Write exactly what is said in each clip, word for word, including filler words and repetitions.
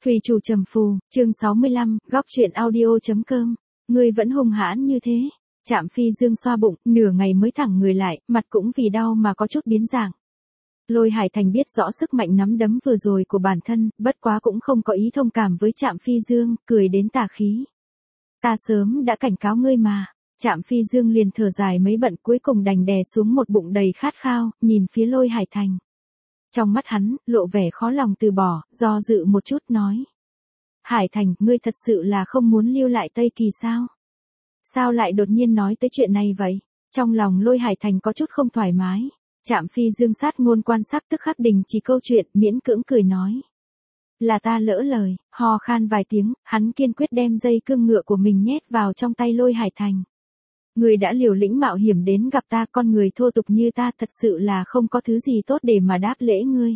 Thủy chủ trầm phù, chương sáu mươi lăm, góc truyện audio.com. Ngươi vẫn hung hãn như thế. Trạm Phi Dương xoa bụng, nửa ngày mới thẳng người lại, mặt cũng vì đau mà có chút biến dạng. Lôi Hải Thành biết rõ sức mạnh nắm đấm vừa rồi của bản thân, bất quá cũng không có ý thông cảm với Trạm Phi Dương, cười đến tà khí. Ta sớm đã cảnh cáo ngươi mà. Trạm Phi Dương liền thở dài mấy bận, cuối cùng đành đè xuống một bụng đầy khát khao, nhìn phía Lôi Hải Thành. Trong mắt hắn, lộ vẻ khó lòng từ bỏ, do dự một chút nói. Hải Thành, ngươi thật sự là không muốn lưu lại Tây Kỳ sao? Sao lại đột nhiên nói tới chuyện này vậy? Trong lòng Lôi Hải Thành có chút không thoải mái. Trạm Phi Dương sát ngôn quan sát tức khắc đình chỉ câu chuyện, miễn cưỡng cười nói. Là ta lỡ lời, ho khan vài tiếng, hắn kiên quyết đem dây cương ngựa của mình nhét vào trong tay Lôi Hải Thành. Người đã liều lĩnh mạo hiểm đến gặp ta, con người thô tục như ta thật sự là không có thứ gì tốt để mà đáp lễ ngươi.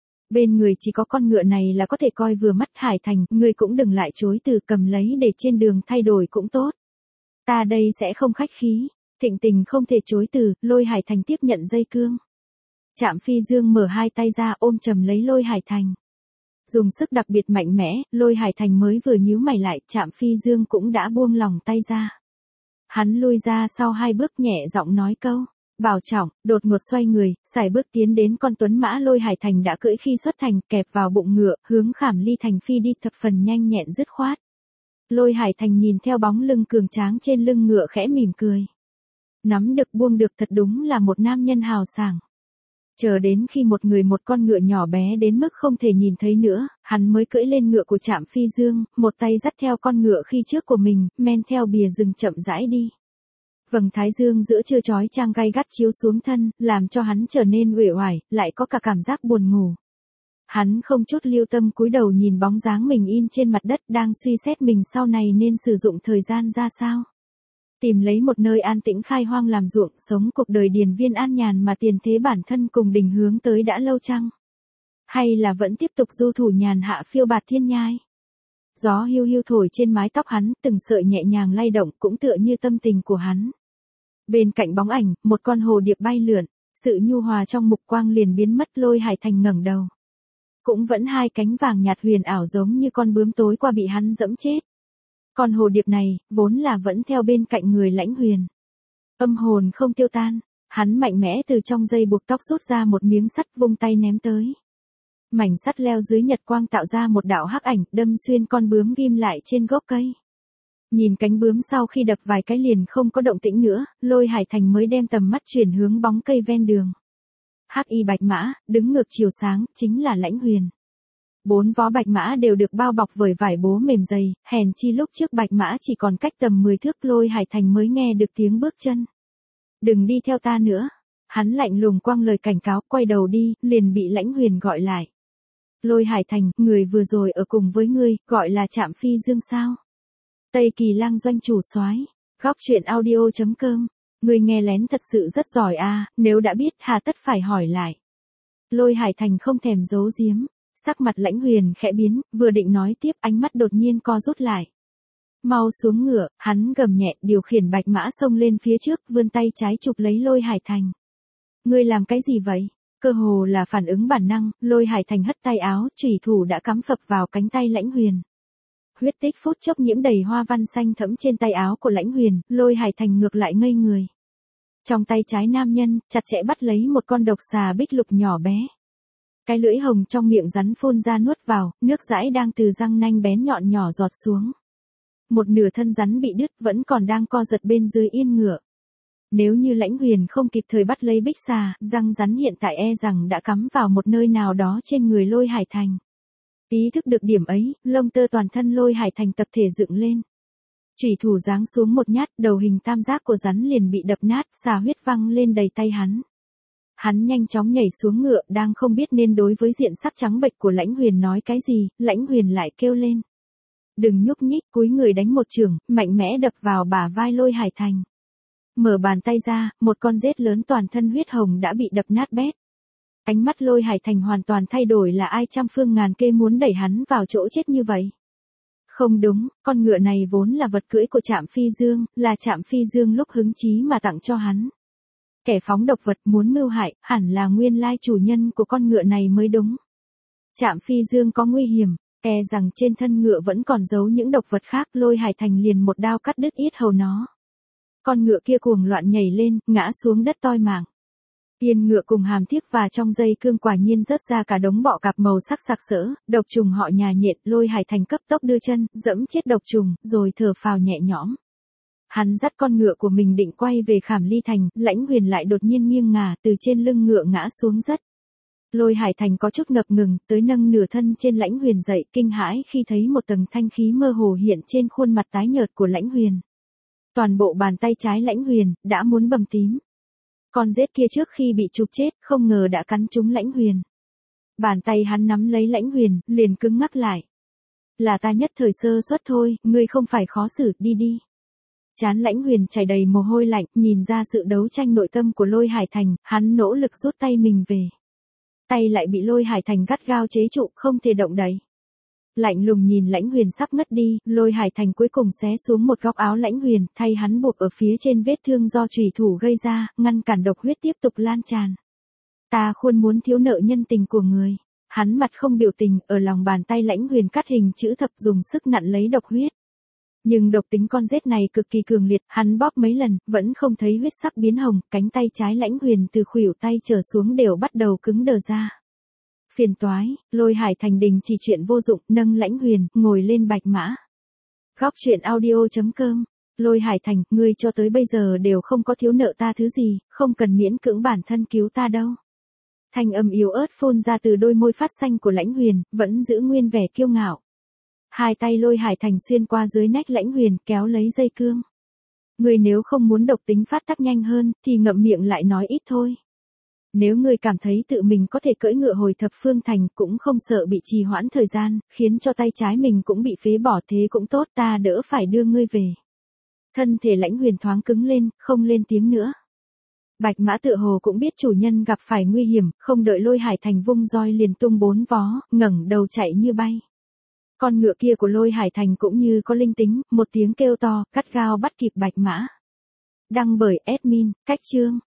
Bên người chỉ có con ngựa này là có thể coi vừa mắt. Hải Thành, ngươi cũng đừng lại chối từ, cầm lấy để trên đường thay đổi cũng tốt. Ta đây sẽ không khách khí. Thịnh tình không thể chối từ, Lôi Hải Thành tiếp nhận dây cương. Trạm Phi Dương mở hai tay ra ôm chầm lấy Lôi Hải Thành. Dùng sức đặc biệt mạnh mẽ, Lôi Hải Thành mới vừa nhíu mày lại, Trạm Phi Dương cũng đã buông lòng tay ra. Hắn lui ra sau hai bước, nhẹ giọng nói câu, bảo trọng, đột ngột xoay người, sải bước tiến đến con tuấn mã Lôi Hải Thành đã cưỡi khi xuất thành, kẹp vào bụng ngựa, hướng Khảm Ly Thành phi đi thập phần nhanh nhẹn dứt khoát. Lôi Hải Thành nhìn theo bóng lưng cường tráng trên lưng ngựa khẽ mỉm cười. Nắm được buông được, thật đúng là một nam nhân hào sảng. Chờ đến khi một người một con ngựa nhỏ bé đến mức không thể nhìn thấy nữa, hắn mới cưỡi lên ngựa của Trạm Phi Dương, một tay dắt theo con ngựa khi trước của mình, men theo bìa rừng chậm rãi đi. Vầng thái dương giữa trưa chói chang gay gắt chiếu xuống thân, làm cho hắn trở nên uể oải, lại có cả cảm giác buồn ngủ. Hắn không chút lưu tâm cúi đầu nhìn bóng dáng mình in trên mặt đất, đang suy xét mình sau này nên sử dụng thời gian ra sao. Tìm lấy một nơi an tĩnh khai hoang làm ruộng, sống cuộc đời điền viên an nhàn mà tiền thế bản thân cùng đình hướng tới đã lâu chăng? Hay là vẫn tiếp tục du thủ nhàn hạ phiêu bạt thiên nhai? Gió hiu hiu thổi trên mái tóc hắn, từng sợi nhẹ nhàng lay động, cũng tựa như tâm tình của hắn. Bên cạnh bóng ảnh, một con hồ điệp bay lượn, sự nhu hòa trong mục quang liền biến mất. Lôi Hải Thành ngẩng đầu. Cũng vẫn hai cánh vàng nhạt huyền ảo giống như con bướm tối qua bị hắn dẫm chết. Con hồ điệp này, vốn là vẫn theo bên cạnh người Lãnh Huyền. Âm hồn không tiêu tan, hắn mạnh mẽ từ trong dây buộc tóc rút ra một miếng sắt, vung tay ném tới. Mảnh sắt leo dưới nhật quang tạo ra một đạo hắc ảnh, đâm xuyên con bướm ghim lại trên gốc cây. Nhìn cánh bướm sau khi đập vài cái liền không có động tĩnh nữa, Lôi Hải Thành mới đem tầm mắt chuyển hướng bóng cây ven đường. Hắc y bạch mã, đứng ngược chiều sáng, chính là Lãnh Huyền. Bốn vó bạch mã đều được bao bọc bởi vải bố mềm dày, hèn chi lúc trước bạch mã chỉ còn cách tầm mười thước, Lôi Hải Thành mới nghe được tiếng bước chân. Đừng đi theo ta nữa. Hắn lạnh lùng quăng lời cảnh cáo, quay đầu đi, liền bị Lãnh Huyền gọi lại. Lôi Hải Thành, người vừa rồi ở cùng với ngươi, gọi là Trạm Phi Dương sao? Tây Kỳ Lang doanh chủ soái. Góc truyện audio.com. Ngươi nghe lén thật sự rất giỏi a, nếu đã biết hà tất phải hỏi lại. Lôi Hải Thành không thèm giấu giếm. Sắc mặt Lãnh Huyền khẽ biến, vừa định nói tiếp, ánh mắt đột nhiên co rút lại. Mau xuống ngựa, hắn gầm nhẹ, điều khiển bạch mã xông lên phía trước, vươn tay trái chụp lấy Lôi Hải Thành. Ngươi làm cái gì vậy? Cơ hồ là phản ứng bản năng, Lôi Hải Thành hất tay áo, chủy thủ đã cắm phập vào cánh tay Lãnh Huyền. Huyết tích phút chốc nhiễm đầy hoa văn xanh thẫm trên tay áo của Lãnh Huyền, Lôi Hải Thành ngược lại ngây người. Trong tay trái nam nhân, chặt chẽ bắt lấy một con độc xà bích lục nhỏ bé. Cái lưỡi hồng trong miệng rắn phun ra nuốt vào, nước dãi đang từ răng nanh bén nhọn nhỏ giọt xuống. Một nửa thân rắn bị đứt, vẫn còn đang co giật bên dưới yên ngựa. Nếu như Lãnh Huyền không kịp thời bắt lấy bích xà, răng rắn hiện tại e rằng đã cắm vào một nơi nào đó trên người Lôi Hải Thành. Ý thức được điểm ấy, lông tơ toàn thân Lôi Hải Thành tập thể dựng lên. Chủy thủ giáng xuống một nhát, đầu hình tam giác của rắn liền bị đập nát, xà huyết văng lên đầy tay hắn. Hắn nhanh chóng nhảy xuống ngựa, đang không biết nên đối với diện sắc trắng bệch của Lãnh Huyền nói cái gì, Lãnh Huyền lại kêu lên. Đừng nhúc nhích, cúi người đánh một chưởng, mạnh mẽ đập vào bả vai Lôi Hải Thành. Mở bàn tay ra, một con rết lớn toàn thân huyết hồng đã bị đập nát bét. Ánh mắt Lôi Hải Thành hoàn toàn thay đổi, là ai trăm phương ngàn kế muốn đẩy hắn vào chỗ chết như vậy? Không đúng, con ngựa này vốn là vật cưỡi của Trạm Phi Dương, là Trạm Phi Dương lúc hứng chí mà tặng cho hắn. Kẻ phóng độc vật muốn mưu hại, hẳn là nguyên lai chủ nhân của con ngựa này mới đúng. Trạm Phi Dương có nguy hiểm, E rằng trên thân ngựa vẫn còn giấu những độc vật khác, Lôi Hải Thành liền một đao cắt đứt yết hầu nó. Con ngựa kia cuồng loạn nhảy lên, ngã xuống đất toi mạng. Yên ngựa cùng hàm thiếc và trong dây cương quả nhiên rớt ra cả đống bọ cạp màu sắc sặc sỡ, độc trùng họ nhà nhện. Lôi Hải Thành cấp tốc đưa chân, dẫm chết độc trùng, rồi thở phào nhẹ nhõm. Hắn dắt con ngựa của mình định quay về Khảm Ly Thành, Lãnh Huyền lại đột nhiên nghiêng ngả từ trên lưng ngựa ngã xuống đất. Lôi Hải Thành có chút ngập ngừng, tới nâng nửa thân trên Lãnh Huyền dậy, kinh hãi khi thấy một tầng thanh khí mơ hồ hiện trên khuôn mặt tái nhợt của Lãnh Huyền. Toàn bộ bàn tay trái Lãnh Huyền đã muốn bầm tím. Con rết kia trước khi bị chụp chết, không ngờ đã cắn trúng Lãnh Huyền. Bàn tay hắn nắm lấy Lãnh Huyền, liền cứng ngắc lại. Là ta nhất thời sơ suất thôi, ngươi không phải khó xử, đi đi. Trán Lãnh Huyền chảy đầy mồ hôi lạnh, nhìn ra sự đấu tranh nội tâm của Lôi Hải Thành, hắn nỗ lực rút tay mình về. Tay lại bị Lôi Hải Thành gắt gao chế trụ, không thể động đậy. Lạnh lùng nhìn Lãnh Huyền sắp ngất đi, Lôi Hải Thành cuối cùng xé xuống một góc áo Lãnh Huyền, thay hắn buộc ở phía trên vết thương do chủy thủ gây ra, ngăn cản độc huyết tiếp tục lan tràn. Ta khuôn muốn thiếu nợ nhân tình của người. Hắn mặt không biểu tình, ở lòng bàn tay Lãnh Huyền cắt hình chữ thập dùng sức nặn lấy độc huyết. Nhưng độc tính con rết này cực kỳ cường liệt, hắn bóp mấy lần, vẫn không thấy huyết sắc biến hồng, cánh tay trái Lãnh Huyền từ khuỷu tay trở xuống đều bắt đầu cứng đờ ra. Phiền toái, Lôi Hải Thành đình chỉ chuyện vô dụng, nâng Lãnh Huyền, ngồi lên bạch mã. Góc truyện audio chấm com. Lôi Hải Thành, ngươi cho tới bây giờ đều không có thiếu nợ ta thứ gì, không cần miễn cưỡng bản thân cứu ta đâu. Thanh âm yếu ớt phun ra từ đôi môi phát xanh của Lãnh Huyền, vẫn giữ nguyên vẻ kiêu ngạo. Hai tay Lôi Hải Thành xuyên qua dưới nách Lãnh Huyền, kéo lấy dây cương. Ngươi nếu không muốn độc tính phát tác nhanh hơn, thì ngậm miệng lại nói ít thôi. Nếu ngươi cảm thấy tự mình có thể cưỡi ngựa hồi thập phương thành, cũng không sợ bị trì hoãn thời gian, khiến cho tay trái mình cũng bị phế bỏ, thế cũng tốt, ta đỡ phải đưa ngươi về. Thân thể Lãnh Huyền thoáng cứng lên, không lên tiếng nữa. Bạch mã tựa hồ cũng biết chủ nhân gặp phải nguy hiểm, không đợi Lôi Hải Thành vung roi liền tung bốn vó, ngẩng đầu chạy như bay. Con ngựa kia của Lôi Hải Thành cũng như có linh tính, một tiếng kêu to, cắt gao bắt kịp bạch mã. Đăng bởi admin, cách chương.